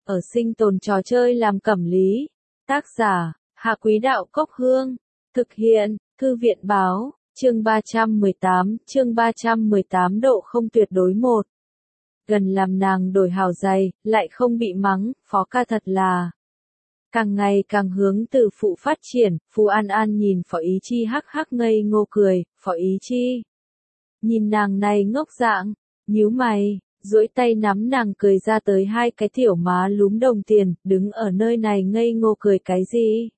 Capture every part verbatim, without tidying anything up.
ở sinh tồn trò chơi làm cẩm lý. Tác giả, Hạ Quý Đạo Cốc Hương. Thực hiện, Thư viện Báo, chương ba trăm mười tám, chương ba trăm mười tám độ không tuyệt đối một. Gần làm nàng đổi hào giày, lại không bị mắng, Phó ca thật là càng ngày càng hướng từ phụ phát triển. Phù An An nhìn Phó Ý Chi hắc hắc ngây ngô cười. Phó Ý Chi nhìn nàng này ngốc dạng, nhíu mày, duỗi tay nắm nàng cười ra tới hai cái tiểu má lúm đồng tiền, đứng ở nơi này ngây ngô cười cái gì?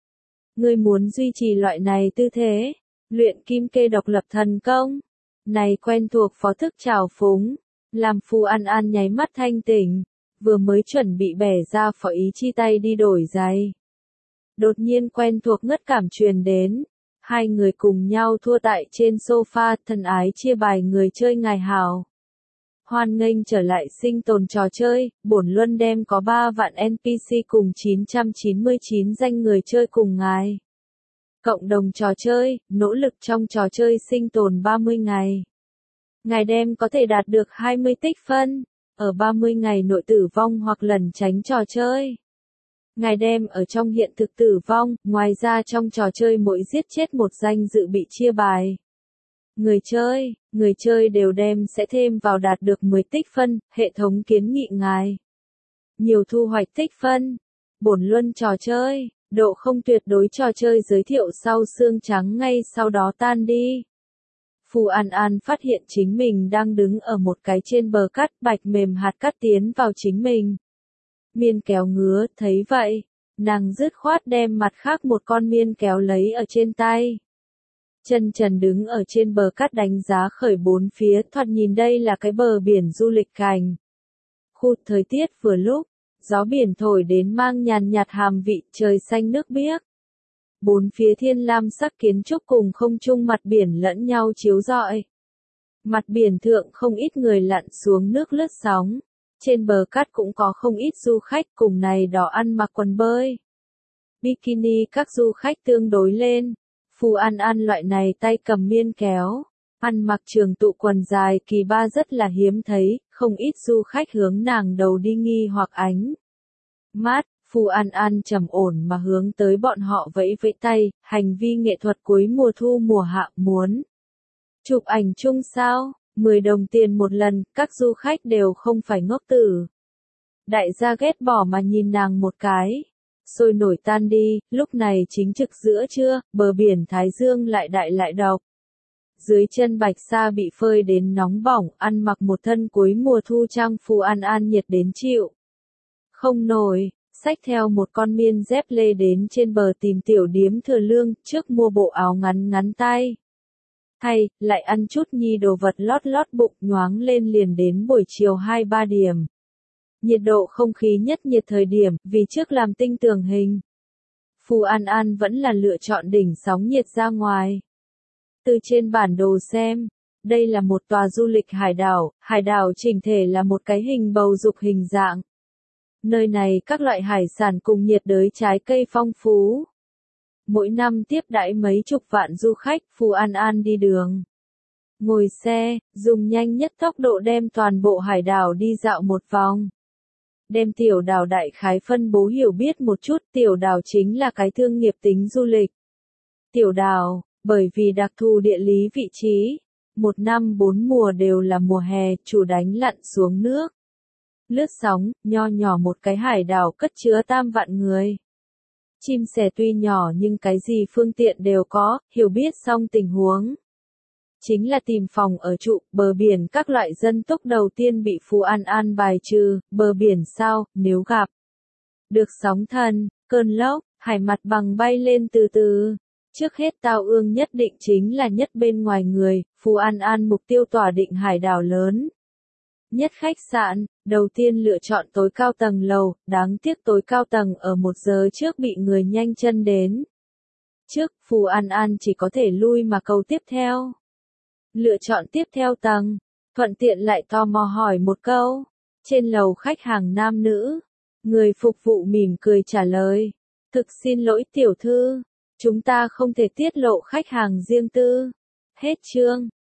Ngươi muốn duy trì loại này tư thế, luyện kim kê độc lập thần công, này quen thuộc phó thức trào phúng, làm Phù An An nháy mắt thanh tỉnh, vừa mới chuẩn bị bẻ ra Phó Ý Chi tay đi đổi giày. Đột nhiên quen thuộc ngất cảm truyền đến, hai người cùng nhau thua tại trên sofa, thân ái chia bài người chơi ngài hào. Hoan nghênh trở lại sinh tồn trò chơi, bổn luân đem có ba vạn en pê xê cùng chín trăm chín mươi chín danh người chơi cùng ngài. Cộng đồng trò chơi, nỗ lực trong trò chơi sinh tồn ba mươi ngày. Ngài đem có thể đạt được hai mươi tích phân, ở ba mươi ngày nội tử vong hoặc lẩn tránh trò chơi. Ngài đem ở trong hiện thực tử vong, ngoài ra trong trò chơi mỗi giết chết một danh dự bị chia bài. Người chơi, người chơi đều đem sẽ thêm vào đạt được mười tích phân, hệ thống kiến nghị ngài. Nhiều thu hoạch tích phân, bổn luân trò chơi, độ không tuyệt đối trò chơi giới thiệu sau xương trắng ngay sau đó tan đi. Phù An An phát hiện chính mình đang đứng ở một cái trên bờ cát, bạch mềm hạt cát tiến vào chính mình. Miên kéo ngứa, thấy vậy, nàng dứt khoát đem mặt khác một con miên kéo lấy ở trên tay. Chân trần đứng ở trên bờ cát đánh giá khởi bốn phía, thoạt nhìn đây là cái bờ biển du lịch cảnh. Khu thời tiết vừa lúc, gió biển thổi đến mang nhàn nhạt hàm vị, trời xanh nước biếc. Bốn phía thiên lam sắc kiến trúc cùng không trung mặt biển lẫn nhau chiếu rọi. Mặt biển thượng không ít người lặn xuống nước lướt sóng. Trên bờ cát cũng có không ít du khách cùng này đỏ ăn mặc quần bơi. Bikini các du khách tương đối lên. Phù An An loại này tay cầm miên kéo, ăn mặc trường tụ quần dài kỳ ba rất là hiếm thấy, không ít du khách hướng nàng đầu đi nghi hoặc ánh mắt. Phù An An trầm ổn mà hướng tới bọn họ vẫy vẫy tay, hành vi nghệ thuật cuối mùa thu mùa hạ muốn chụp ảnh chung sao? mười đồng tiền một lần, các du khách đều không phải ngốc tử. Đại gia ghét bỏ mà nhìn nàng một cái. Sôi nổi tan đi, lúc này chính trực giữa trưa, bờ biển Thái Dương lại đại lại độc. Dưới chân bạch sa bị phơi đến nóng bỏng, ăn mặc một thân cuối mùa thu trang Phù An An nhiệt đến chịu. Không nổi, xách theo một con miên dép lê đến trên bờ tìm tiểu điếm thừa lương, trước mua bộ áo ngắn ngắn tay. Hay, lại ăn chút nhi đồ vật lót lót bụng nhoáng lên liền đến buổi chiều hai ba điểm. Nhiệt độ không khí nhất nhiệt thời điểm, vì trước làm tinh tường hình. Phù An An vẫn là lựa chọn đỉnh sóng nhiệt ra ngoài. Từ trên bản đồ xem, đây là một tòa du lịch hải đảo, hải đảo chỉnh thể là một cái hình bầu dục hình dạng. Nơi này các loại hải sản cùng nhiệt đới trái cây phong phú. Mỗi năm tiếp đãi mấy chục vạn du khách. Phù An An đi đường, ngồi xe, dùng nhanh nhất tốc độ đem toàn bộ hải đảo đi dạo một vòng. Đem tiểu đảo đại khái phân bố hiểu biết một chút, tiểu đảo chính là cái thương nghiệp tính du lịch. Tiểu đảo, bởi vì đặc thù địa lý vị trí, một năm bốn mùa đều là mùa hè, chủ đánh lặn xuống nước. Lướt sóng, nho nhỏ một cái hải đảo cất chứa tam vạn người. Chim sẻ tuy nhỏ nhưng cái gì phương tiện đều có, hiểu biết xong tình huống. Chính là tìm phòng ở trụ, bờ biển các loại dân túc đầu tiên bị Phù An An bài trừ, bờ biển sao, nếu gặp được sóng thần, cơn lốc, hải mặt bằng bay lên từ từ. Trước hết tao ương nhất định chính là nhất bên ngoài người, Phù An An mục tiêu tỏa định hải đảo lớn. Nhất khách sạn, đầu tiên lựa chọn tối cao tầng lầu, đáng tiếc tối cao tầng ở một giờ trước bị người nhanh chân đến. Trước, Phù An An chỉ có thể lui mà cầu tiếp theo. Lựa chọn tiếp theo tầng, thuận tiện lại tò mò hỏi một câu. Trên lầu khách hàng nam nữ. Người phục vụ mỉm cười trả lời. Thực xin lỗi tiểu thư, chúng ta không thể tiết lộ khách hàng riêng tư. Hết chương.